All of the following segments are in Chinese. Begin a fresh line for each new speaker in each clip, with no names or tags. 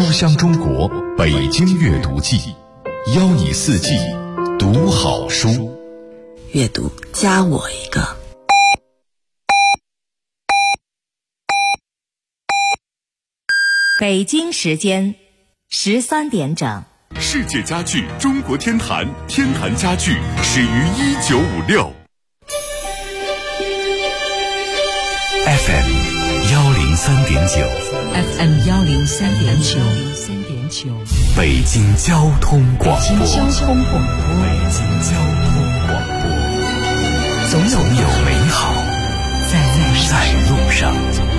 书香中国北京阅读季，邀你四季读好书。
阅读加我一个。
北京时间13点整。
世界家具中国天坛，天坛家具始于1956。
FM 103.9
FM 103.9
北京交通广播。
北京交通广播。
总有美好在路上。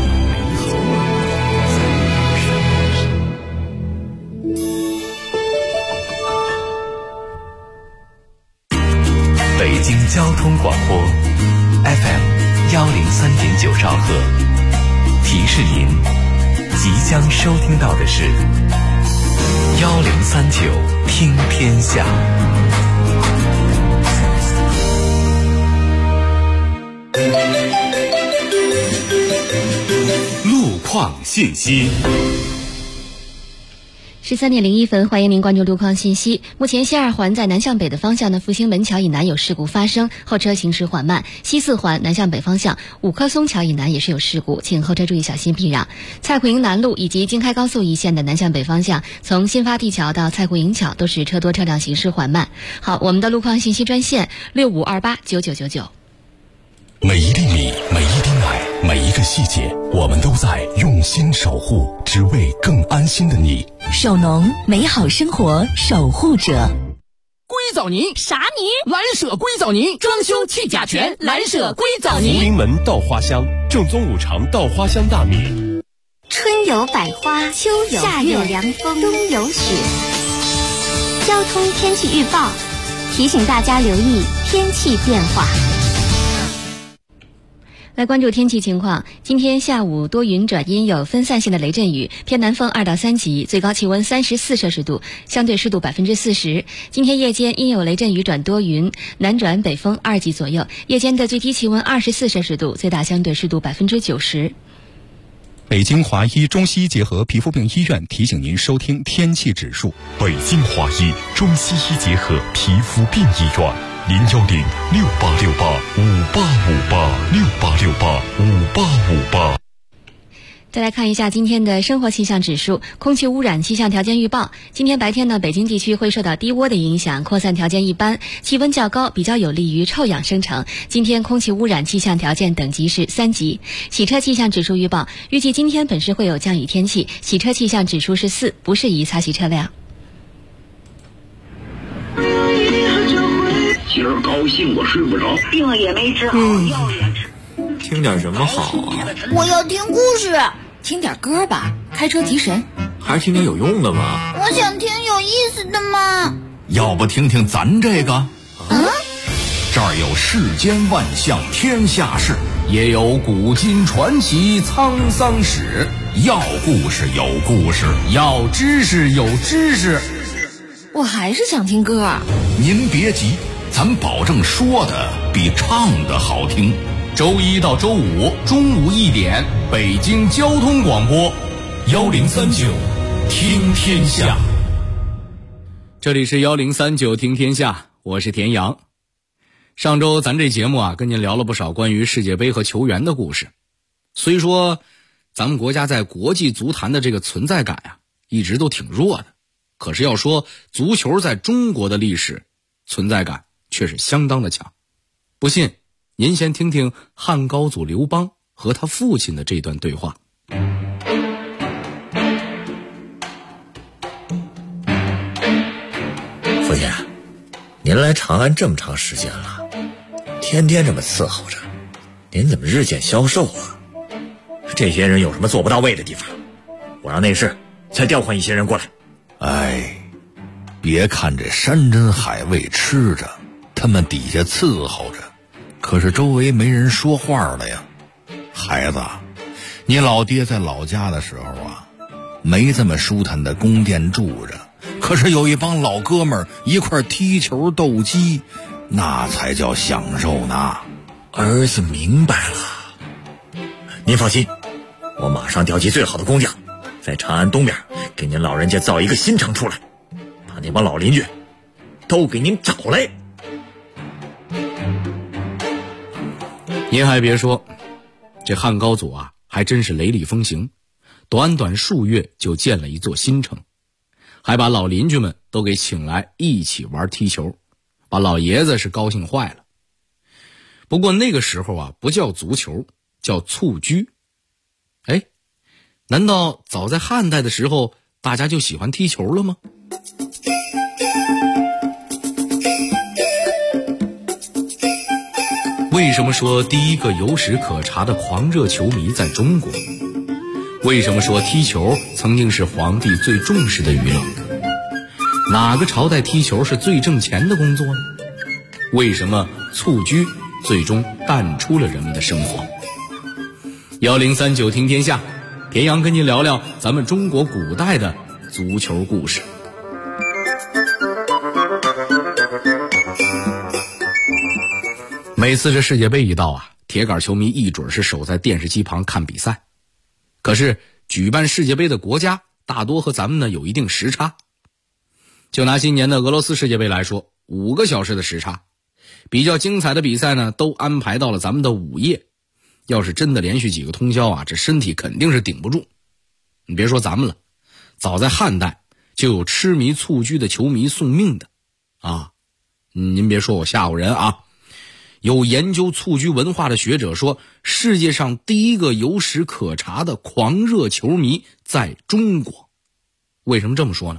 北京交通广播 FM 103.9兆赫，提示您即将收听到的是1039听天下。路况信息。
13点01分，欢迎您关注路况信息。目前西二环在南向北的方向呢，复兴门桥以南有事故发生，后车行驶缓慢。西四环南向北方向五棵松桥以南也是有事故，请后车注意小心避让。蔡胡营南路以及京开高速一线的南向北方向，从新发地桥到蔡胡营桥都是车多车辆行驶缓慢。好，我们的路况信息专线65289999。
每一粒米，每一滴奶，每一个细节，我们都在用心守护，只为更安心的你。
首农，美好生活守护者。
硅藻泥
啥泥？
蓝舍硅藻泥，装修去甲醛，蓝舍硅藻泥。
福临门稻花香，正宗5常稻花香大米。
春有百花，秋有夏有凉风，冬有雪。交通天气预报提醒大家留意天气变化。
来关注天气情况，今天下午多云转阴，有分散性的雷阵雨，偏南风2到3级，最高气温34摄氏度，相对湿度40%。今天夜间阴有雷阵雨转多云，南转北风2级左右，夜间的最低气温24摄氏度，最大相对湿度90%。
北京华医中西医结合皮肤病医院提醒您收听天气指数。
北京华医中西医结合皮肤病医院，01068685858，685858。
再来看一下今天的生活气象指数，空气污染气象条件预报。今天白天呢，北京地区会受到低涡的影响，扩散条件一般，气温较高，比较有利于臭氧生成。今天空气污染气象条件等级是3级。洗车气象指数预报，预计今天本市会有降雨天气，洗车气象指数是4，不适宜擦洗车辆。
今儿高兴我睡不着，
病也没治好，药也吃。
听点什么好啊？
我要听故事。
听点歌吧，开车提神。
还是听点有用的吧。
我想听有意思的嘛。
要不听听咱这个？这儿有世间万象天下事，也有古今传奇沧桑史。要故事有故事，要知识有知识。
我还是想听歌。
您别急，咱保证说的比唱的好听。周一到周五中午1点，北京交通广播1039听天下。
这里是1039听天下，我是田阳。上周咱这节目跟您聊了不少关于世界杯和球员的故事。虽说咱们国家在国际足坛的这个存在感一直都挺弱的，可是要说足球在中国的历史存在感却是相当的强。不信您先听听汉高祖刘邦和他父亲的这段对话。
父亲，您来长安这么长时间了，天天这么伺候着，您怎么日渐消瘦啊？这些人有什么做不到位的地方？我让内侍再调换一些人过来。
别看这山珍海味吃着，他们底下伺候着，可是周围没人说话了呀。孩子，你老爹在老家的时候没这么舒坦的宫殿住着，可是有一帮老哥们儿一块踢球斗鸡，那才叫享受呢。
儿子明白了，您放心，我马上调集最好的工匠，在长安东边给您老人家造一个新城出来，把那帮老邻居都给您找来。
您还别说，这汉高祖啊还真是雷厉风行，短短数月就建了一座新城，还把老邻居们都给请来一起玩踢球，把老爷子是高兴坏了。不过那个时候啊不叫足球，叫蹴鞠。哎，难道早在汉代的时候大家就喜欢踢球了吗？为什么说第一个有史可查的狂热球迷在中国？为什么说踢球曾经是皇帝最重视的娱乐？哪个朝代踢球是最挣钱的工作呢？为什么蹴鞠最终淡出了人们的生活？1039听天下，田阳跟您聊聊咱们中国古代的足球故事。每次这世界杯一到啊，铁杆球迷一准是守在电视机旁看比赛。可是举办世界杯的国家大多和咱们呢有一定时差。就拿今年的俄罗斯世界杯来说，5个小时的时差，比较精彩的比赛呢都安排到了咱们的午夜。要是真的连续几个通宵啊，这身体肯定是顶不住。你别说咱们了，早在汉代就有痴迷蹴鞠的球迷送命的啊。您别说我吓唬人啊，有研究蹴鞠文化的学者说，世界上第一个有史可查的狂热球迷在中国。为什么这么说呢？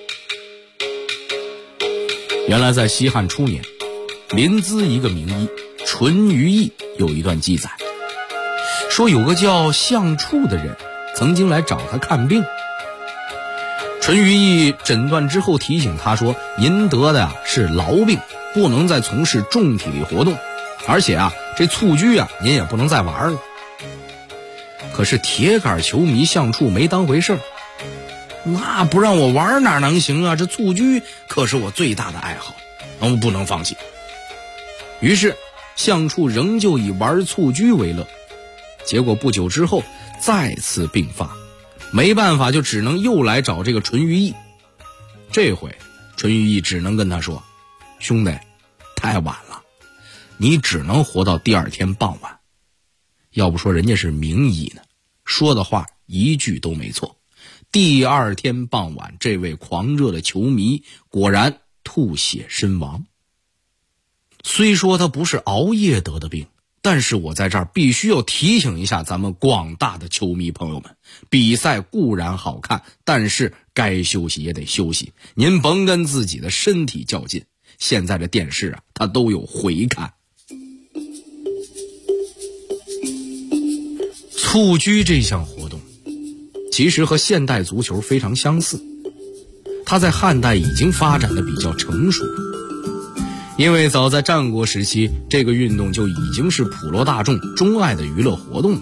原来在西汉初年，临淄一个名医淳于意有一段记载，说有个叫相处的人曾经来找他看病。淳于意诊断之后提醒他说，您得的是痨病，不能再从事重体力活动，而且这蹴鞠您也不能再玩了。可是铁杆球迷相处没当回事儿，那不让我玩哪能行啊，这蹴鞠可是我最大的爱好，我不能放弃。于是相处仍旧以玩蹴鞠为乐，结果不久之后再次病发，没办法就只能又来找这个淳于意。这回淳于意只能跟他说，兄弟太晚了，你只能活到第2天傍晚。要不说人家是名医呢，说的话一句都没错。第2天傍晚，这位狂热的球迷果然吐血身亡。虽说他不是熬夜得的病，但是我在这儿必须要提醒一下咱们广大的球迷朋友们，比赛固然好看，但是该休息也得休息，您甭跟自己的身体较劲。现在的电视它都有回看。蹴鞠这项活动其实和现代足球非常相似，它在汉代已经发展的比较成熟了。因为早在战国时期，这个运动就已经是普罗大众钟爱的娱乐活动了。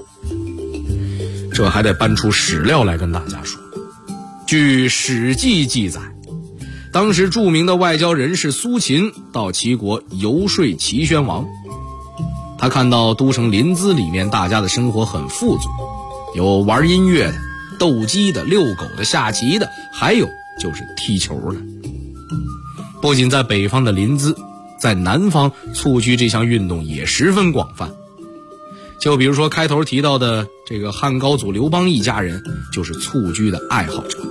这还得搬出史料来跟大家说。据《史记》记载，当时著名的外交人士苏秦到齐国游说齐宣王，他看到都城临淄里面大家的生活很富足，有玩音乐的、斗鸡的、遛狗的、下棋的，还有就是踢球的。不仅在北方的临淄，在南方蹴鞠这项运动也十分广泛。就比如说开头提到的这个汉高祖刘邦一家人，就是蹴鞠的爱好者。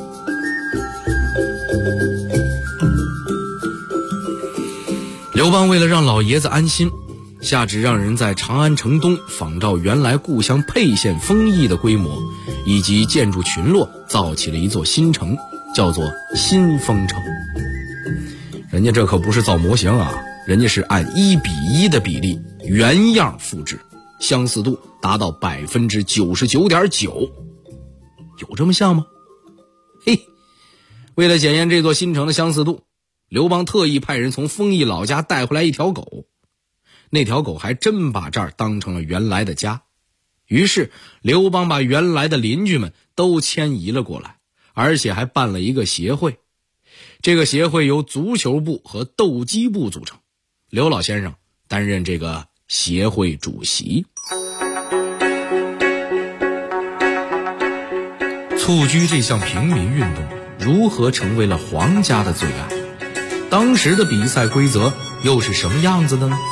刘邦为了让老爷子安心，下旨让人在长安城东仿照原来故乡沛县丰邑的规模以及建筑群落，造起了一座新城，叫做新丰城。人家这可不是造模型啊，人家是按1:1的比例原样复制，相似度达到 99.9%。 有这么像吗？嘿，为了检验这座新城的相似度，刘邦特意派人从丰邑老家带回来一条狗，那条狗还真把这儿当成了原来的家。于是刘邦把原来的邻居们都迁移了过来，而且还办了一个协会。这个协会由足球部和斗鸡部组成，刘老先生担任这个协会主席。 蹴鞠这项平民运动如何成为了皇家的最爱？当时的比赛规则又是什么样子的呢？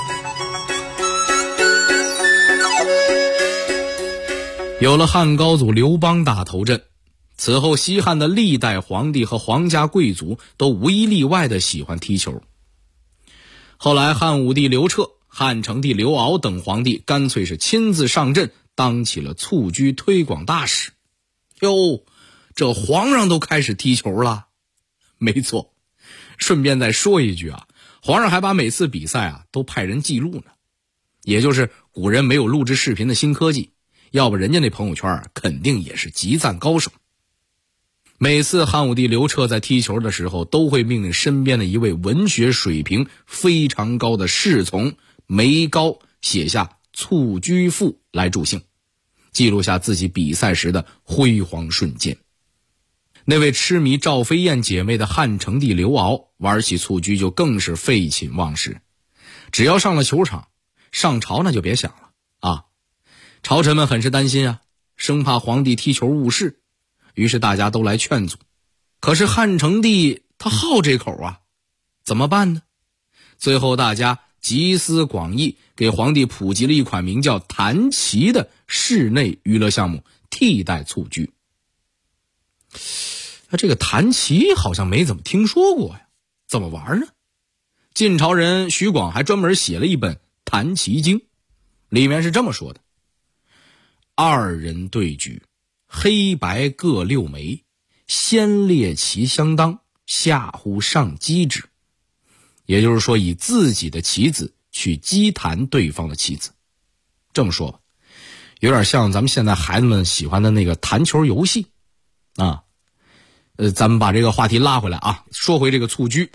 有了汉高祖刘邦大头阵，此后西汉的历代皇帝和皇家贵族都无一例外的喜欢踢球。后来汉武帝刘彻、汉成帝刘骜等皇帝干脆是亲自上阵，当起了蹴鞠推广大使。哟，这皇上都开始踢球了。没错，顺便再说一句啊，皇上还把每次比赛都派人记录呢，也就是古人没有录制视频的新科技，要不人家那朋友圈肯定也是极赞高手。每次汉武帝刘彻在踢球的时候，都会命令身边的一位文学水平非常高的侍从梅高写下蹴鞠赋来助兴，记录下自己比赛时的辉煌瞬间。那位痴迷赵飞燕姐妹的汉成帝刘骜玩起蹴鞠就更是废寝忘食，只要上了球场，上朝那就别想了啊！朝臣们很是担心啊，生怕皇帝踢球误事，于是大家都来劝阻。可是汉成帝他好这口啊，怎么办呢？最后大家集思广益，给皇帝普及了一款名叫弹棋的室内娱乐项目，替代蹴鞠。那这个弹棋好像没怎么听说过呀，怎么玩呢？晋朝人徐广还专门写了一本《弹棋经》，里面是这么说的：二人对举，黑白各6枚，先列棋相当，下乎上击之。也就是说，以自己的棋子去击弹对方的棋子。这么说吧，有点像咱们现在孩子们喜欢的那个弹球游戏啊。咱们把这个话题拉回来啊，说回这个蹴鞠。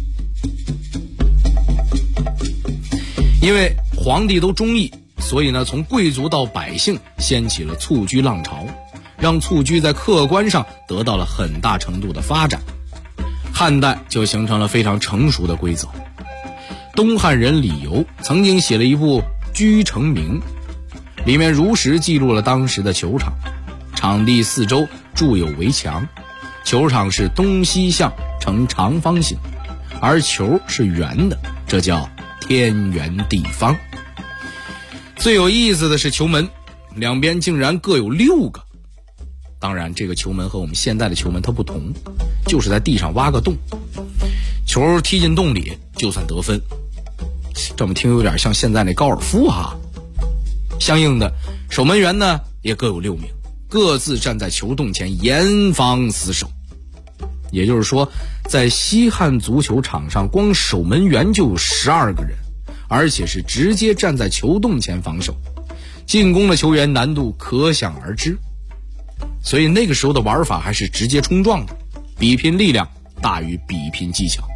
因为皇帝都中意，所以呢，从贵族到百姓掀起了蹴鞠浪潮，让蹴鞠在客观上得到了很大程度的发展。汉代就形成了非常成熟的规则。东汉人李由曾经写了一部《鞠成名》，里面如实记录了当时的球场，场地四周筑有围墙，球场是东西向呈长方形，而球是圆的，这叫天圆地方。最有意思的是球门，两边竟然各有6个。当然这个球门和我们现在的球门它不同，就是在地上挖个洞，球踢进洞里就算得分。这么听有点像现在那高尔夫哈。相应的，守门员呢也各有6名，各自站在球洞前严防死守。也就是说，在西汉足球场上，光守门员就有12个人，而且是直接站在球洞前防守，进攻的球员难度可想而知。所以那个时候的玩法还是直接冲撞的，比拼力量大于比拼技巧。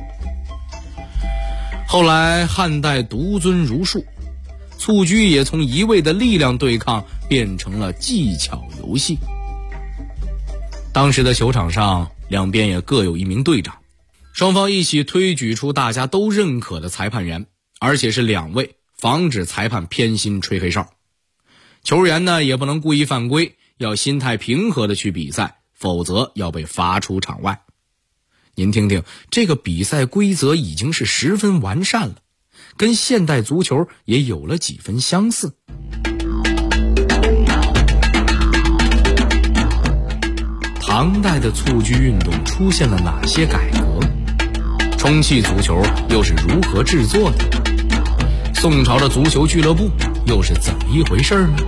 后来汉代独尊儒术，蹴鞠也从一味的力量对抗变成了技巧游戏。当时的球场上，两边也各有一名队长，双方一起推举出大家都认可的裁判员，而且是2位，防止裁判偏心吹黑哨。球员呢也不能故意犯规，要心态平和的去比赛，否则要被罚出场外。您听听，这个比赛规则已经是十分完善了，跟现代足球也有了几分相似。唐代的蹴鞠运动出现了哪些改革？充气足球又是如何制作的？宋朝的足球俱乐部又是怎么一回事呢？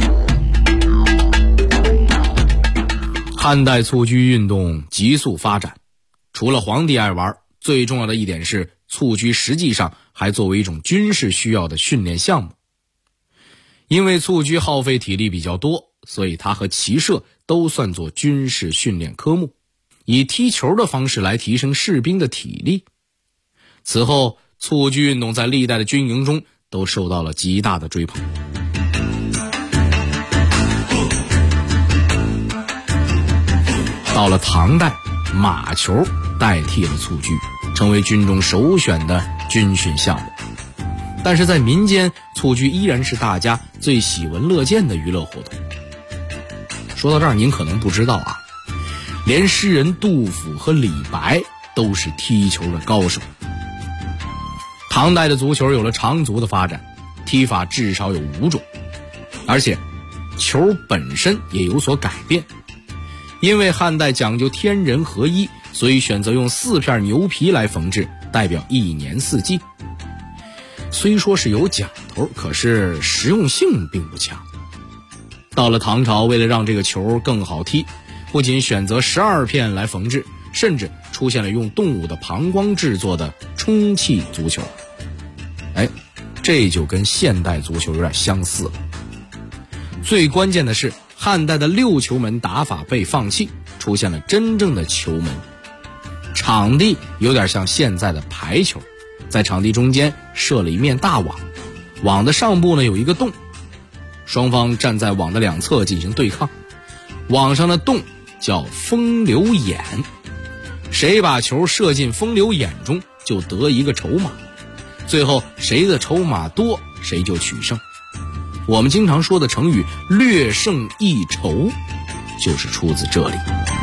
汉代蹴鞠运动急速发展，除了皇帝爱玩，最重要的一点是蹴鞠实际上还作为一种军事需要的训练项目。因为蹴鞠耗费体力比较多，所以它和骑射都算作军事训练科目，以踢球的方式来提升士兵的体力。此后蹴鞠运动在历代的军营中都受到了极大的追捧。到了唐代，马球代替了蹴鞠，成为军中首选的军训项目。但是在民间，蹴鞠依然是大家最喜闻乐见的娱乐活动。 说到这儿，您可能不知道啊，连诗人杜甫和李白都是踢球的高手。唐代的足球有了长足的发展，踢法至少有5种，而且球本身也有所改变。因为汉代讲究天人合一，所以选择用4片牛皮来缝制，代表1年4季。虽说是有讲头，可是实用性并不强。到了唐朝，为了让这个球更好踢，不仅选择12片来缝制，甚至出现了用动物的膀胱制作的充气足球。这就跟现代足球有点相似了。最关键的是，汉代的6球门打法被放弃，出现了真正的球门。场地有点像现在的排球，在场地中间设了一面大网，网的上部呢有一个洞，双方站在网的2侧进行对抗。网上的洞叫风流眼，谁把球射进风流眼中，就得一个筹码，最后谁的筹码多，谁就取胜。我们经常说的成语略胜一筹，就是出自这里。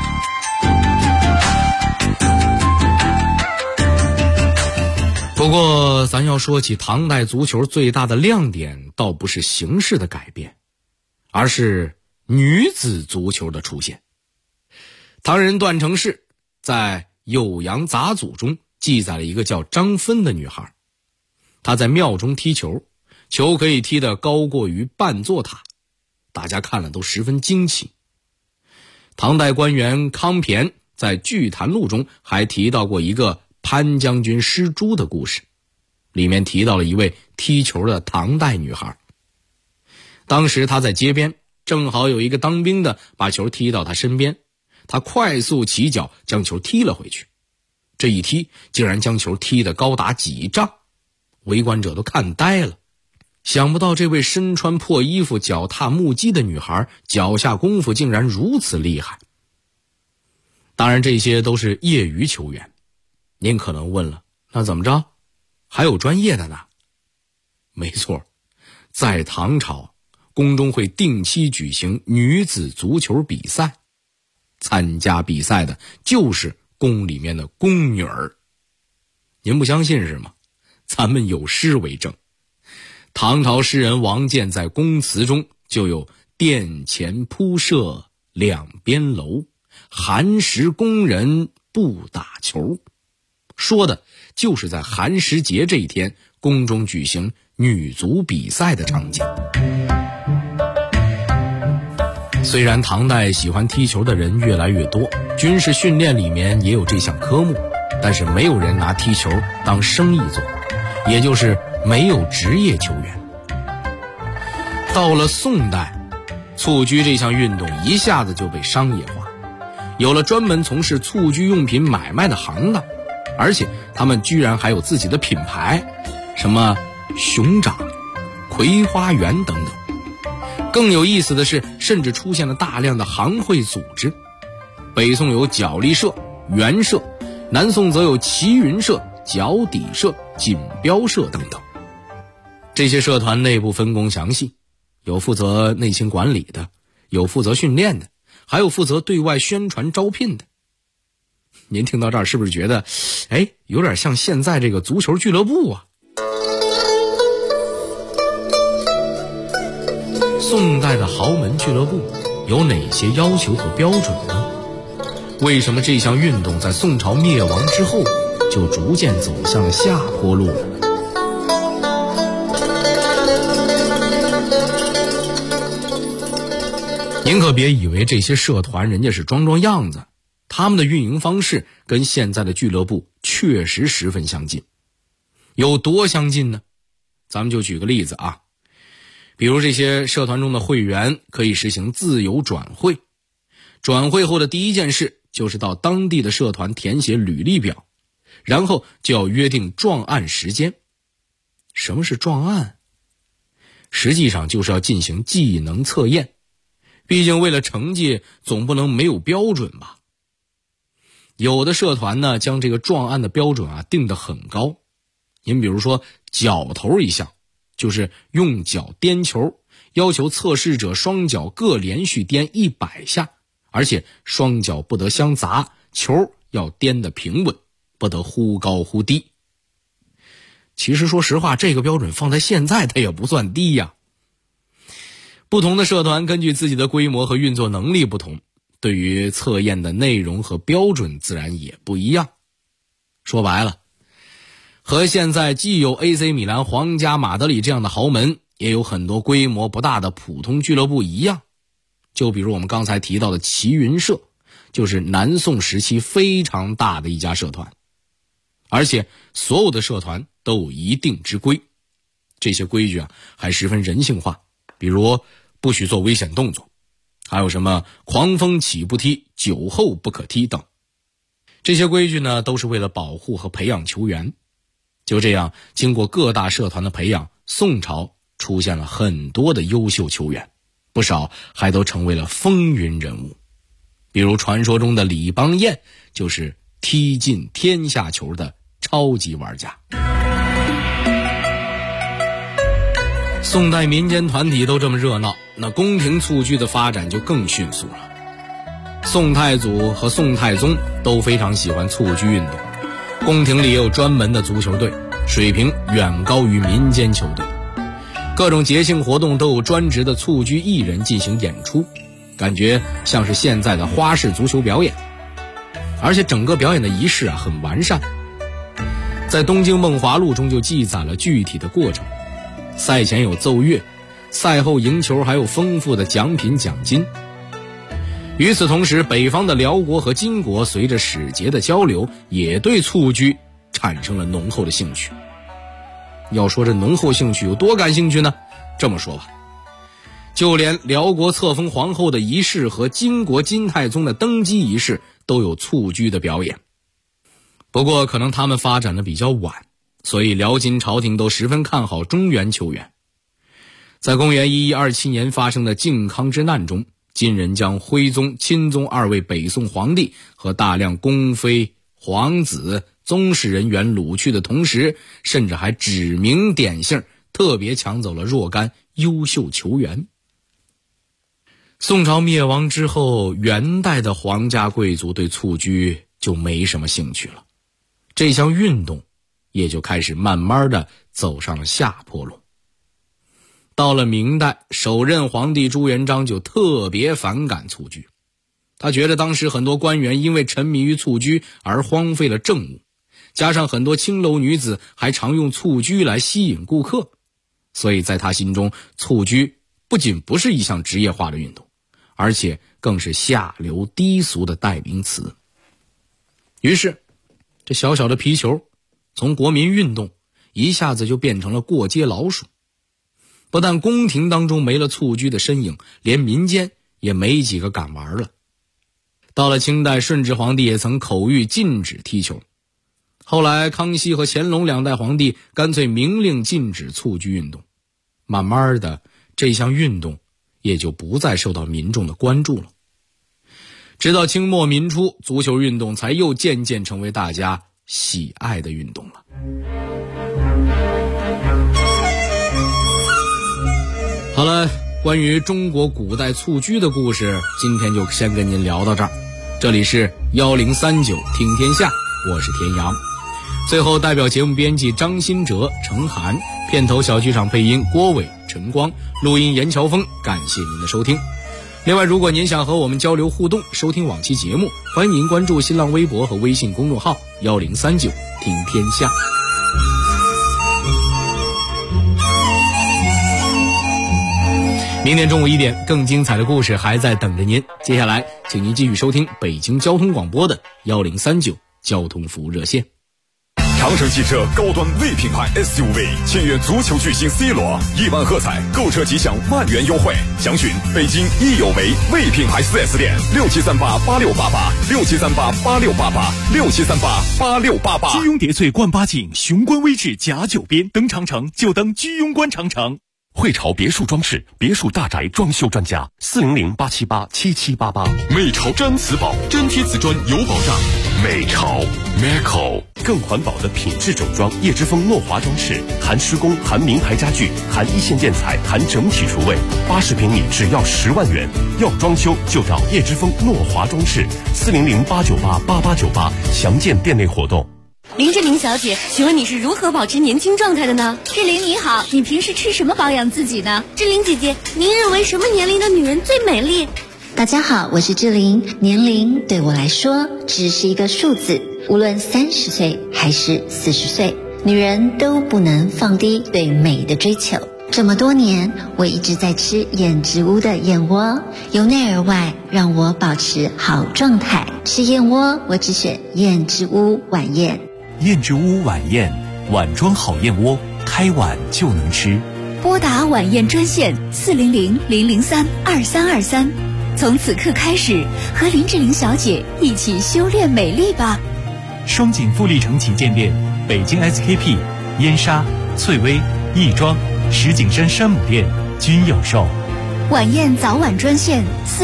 不过咱要说起唐代足球最大的亮点，倒不是形式的改变，而是女子足球的出现。唐人段成式在《酉阳杂俎》中记载了一个叫张芬的女孩，她在庙中踢球，球可以踢得高过于半座塔，大家看了都十分惊奇。唐代官员康骈在《聚谈录》中还提到过一个潘将军失猪的故事，里面提到了一位踢球的唐代女孩。当时她在街边，正好有一个当兵的把球踢到她身边，她快速起脚将球踢了回去，这一踢竟然将球踢得高达几丈，围观者都看呆了。想不到这位身穿破衣服脚踏木屐的女孩，脚下功夫竟然如此厉害。当然这些都是业余球员，您可能问了，那怎么着还有专业的呢？没错，在唐朝，宫中会定期举行女子足球比赛，参加比赛的就是宫里面的宫女儿。您不相信是吗？咱们有诗为证。唐朝诗人王建在宫词中就有殿前铺设两边楼，寒食宫人不打球，说的就是在寒食节这一天，宫中举行女足比赛的场景。虽然唐代喜欢踢球的人越来越多，军事训练里面也有这项科目，但是没有人拿踢球当生意做，也就是没有职业球员。到了宋代，蹴鞠这项运动一下子就被商业化，有了专门从事蹴鞠用品买卖的行当，而且他们居然还有自己的品牌，什么熊掌、葵花园等等。更有意思的是，甚至出现了大量的行会组织。北宋有角力社、元社，南宋则有齐云社、脚底社、锦标社等等。这些社团内部分工详细，有负责内勤管理的，有负责训练的，还有负责对外宣传招聘的。您听到这儿是不是觉得有点像现在这个足球俱乐部啊？宋代的豪门俱乐部有哪些要求和标准呢？为什么这项运动在宋朝灭亡之后就逐渐走向了下坡路了呢？您可别以为这些社团人家是装装样子，他们的运营方式跟现在的俱乐部确实十分相近。有多相近呢？咱们就举个例子啊，比如这些社团中的会员可以实行自由转会，转会后的第一件事就是到当地的社团填写履历表，然后就要约定壮案时间。什么是壮案？实际上就是要进行技能测验，毕竟为了成绩总不能没有标准吧。有的社团呢将这个壮案的标准定得很高。您比如说脚头一项，就是用脚颠球， 要求测试者双脚各连续颠100下，而且双脚不得相砸，球要颠得平稳，不得忽高忽低。其实说实话，这个标准放在现在它也不算低呀。不同的社团根据自己的规模和运作能力不同，对于测验的内容和标准自然也不一样。说白了，和现在既有 AC 米兰、皇家马德里这样的豪门，也有很多规模不大的普通俱乐部一样。就比如我们刚才提到的齐云社，就是南宋时期非常大的一家社团，而且所有的社团都有一定之规，这些规矩还十分人性化，比如不许做危险动作，还有什么狂风起不踢，酒后不可踢等。这些规矩呢，都是为了保护和培养球员。就这样，经过各大社团的培养，宋朝出现了很多的优秀球员，不少还都成为了风云人物。比如传说中的李邦彦，就是踢进天下球的超级玩家。宋代民间团体都这么热闹，那宫廷蹴鞠的发展就更迅速了。宋太祖和宋太宗都非常喜欢蹴鞠运动，宫廷里也有专门的足球队，水平远高于民间球队。各种节庆活动都有专职的蹴鞠艺人进行演出，感觉像是现在的花式足球表演。而且整个表演的仪式很完善，在《东京梦华录》中就记载了具体的过程。赛前有奏乐，赛后赢球还有丰富的奖品奖金。与此同时，北方的辽国和金国随着使节的交流，也对蹴鞠产生了浓厚的兴趣。要说这浓厚兴趣有多感兴趣呢？这么说吧，就连辽国册封皇后的仪式和金国金太宗的登基仪式都有蹴鞠的表演。不过可能他们发展的比较晚，所以辽金朝廷都十分看好中原球员。在公元1127年发生的靖康之难中，金人将徽宗、钦宗2位北宋皇帝和大量宫妃、皇子、宗室人员掳去的同时，甚至还指名点姓，特别抢走了若干优秀球员。宋朝灭亡之后，元代的皇家贵族对蹴鞠就没什么兴趣了，这项运动也就开始慢慢的走上了下坡路。到了明代，首任皇帝朱元璋就特别反感蹴鞠，他觉得当时很多官员因为沉迷于蹴鞠而荒废了政务，加上很多青楼女子还常用蹴鞠来吸引顾客，所以在他心中，蹴鞠不仅不是一项职业化的运动，而且更是下流低俗的代名词。于是这小小的皮球从国民运动一下子就变成了过街老鼠。不但宫廷当中没了蹴鞠的身影，连民间也没几个敢玩了。到了清代，顺治皇帝也曾口谕禁止踢球，后来康熙和乾隆2代皇帝干脆明令禁止蹴鞠运动，慢慢的这项运动也就不再受到民众的关注了。直到清末民初，足球运动才又渐渐成为大家喜爱的运动了。好了，关于中国古代蹴鞠的故事，今天就先跟您聊到这儿。这里是1039听天下，我是田阳。最后代表节目编辑张新哲、程涵，片头小剧场配音郭伟、陈光，录音严乔峰，感谢您的收听。另外，如果您想和我们交流互动，收听往期节目，欢迎您关注新浪微博和微信公众号1039听天下。明天中午1点，更精彩的故事还在等着您。接下来，请您继续收听北京交通广播的1039交通服务热线。
长城汽车高端 V 品牌 SUV 签约足球巨星 C 罗，1万喝彩，购车即享万元优惠。详询北京益友维 V 品牌 4S 店67388688，67388688，67388688。
居庸叠翠冠8景，雄关微志甲9边，登长城就登居庸关长城。 汇潮别墅装饰，别墅大宅装修专家，400-878-7788。
美潮毡瓷宝，粘贴瓷砖有保障。
美潮 Meco 更环保的品质整装，叶之峰诺华装饰，含施工，含名牌家具，含一线建材，含整体厨卫，80平米只要10万元。要装修就找叶之峰诺华装饰，400-898-8898，详见店内活动。
林志玲小姐，请问你是如何保持年轻状态的呢？
志玲你好，你平时吃什么保养自己呢？
志玲姐姐，您认为什么年龄的女人最美丽？大家好，我是志玲。年龄对我来说只是一个数字，无论30岁还是40岁，女人都不能放低对美的追求。这么多年，我一直在吃燕之屋的燕窝，由内而外让我保持好状态。吃燕窝，我只选燕之屋晚宴。
燕之屋晚宴，碗装好燕窝，开碗就能吃。
拨打晚宴专线400-003-2323，从此刻开始，和林志玲小姐一起修炼美丽吧。
双井富力城旗舰店、北京 SKP、燕莎、翠微、亦庄、石景山山姆店均有售。
晚宴早晚专线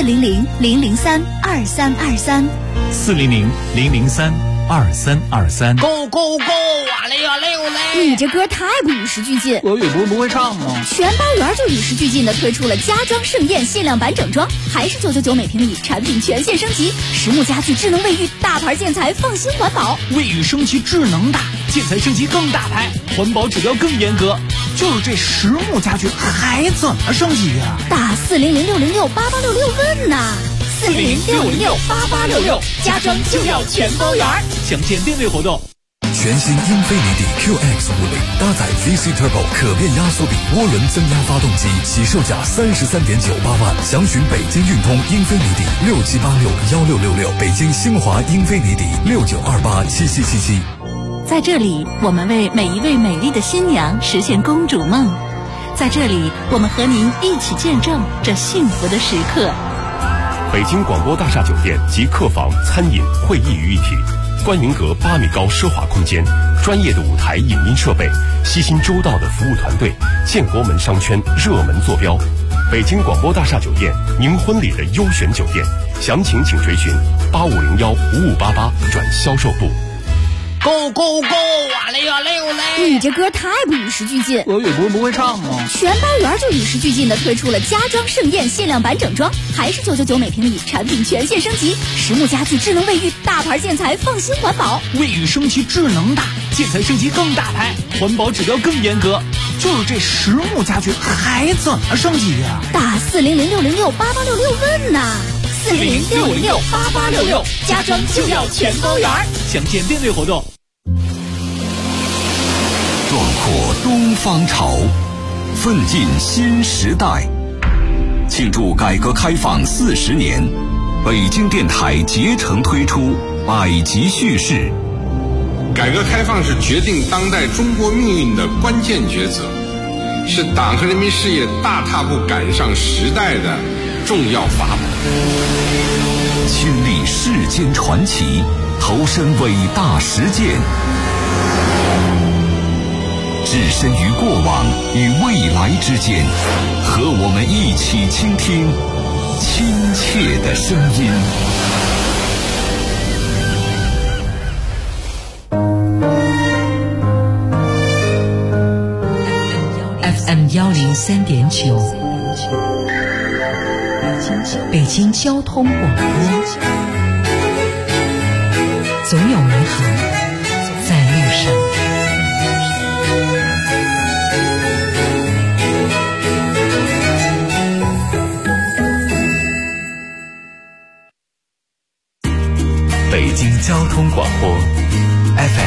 400-003-2323，
400-003-2323。
Go go go！ 哇嘞呀嘞嘞！
你这歌太不与时俱进。
俄语不会唱吗？
全包圆就与时俱进的推出了家装盛宴限量版整装，还是999每平米，产品全线升级，实木家具、智能卫浴、大牌建材，放心环保。
卫浴升级智能大，建材升级更大牌，环保指标更严格。就是这实木家具还怎么升级啊？
打400-606-8866问呐！400-606-8866，家装就要全包圆。
详见店内活动。
全新英菲尼迪 QX50搭载 VC Turbo 可变压缩比涡轮增压发动机，起售价33.98万。详询北京运通英菲尼迪67861666，北京星华英菲尼迪69287777。
在这里，我们为每一位美丽的新娘实现公主梦。在这里，我们和您一起见证这幸福的时刻。
北京广播大厦酒店集客房、餐饮、会议于一体，观云阁8米高奢华空间，专业的舞台影音设备，悉心周到的服务团队，建国门商圈热门坐标。北京广播大厦酒店，您婚礼的优选酒店，详情请垂询8501-5588转销售部。
Go go go！ 哇嘞呀嘞嘞！
你这歌太不与时俱进。
俄语不会唱吗？
全包圆就与时俱进的推出了家装盛宴限量版整装，还是999每平米，产品全线升级，实木家具、智能卫浴、大牌建材，放心环保。
卫浴升级智能大，建材升级更大牌，环保指标更严格。就是这实木家具还怎么升级啊？
打400-606-8866问呐！400-606-8866，家装就要全包圆。
详见店内活动。
壮阔东方潮，奋进新时代。庆祝改革开放40年，北京电台竭诚推出百集叙事。
改革开放是决定当代中国命运的关键抉择，是党和人民事业大踏步赶上时代的重要法宝。
亲历世间传奇，投身伟大实践，置身于过往与未来之间，和我们一起倾听亲切的声音。
FM 103.9，北京交通广播，总有美好在路上。
北京交通广播 FM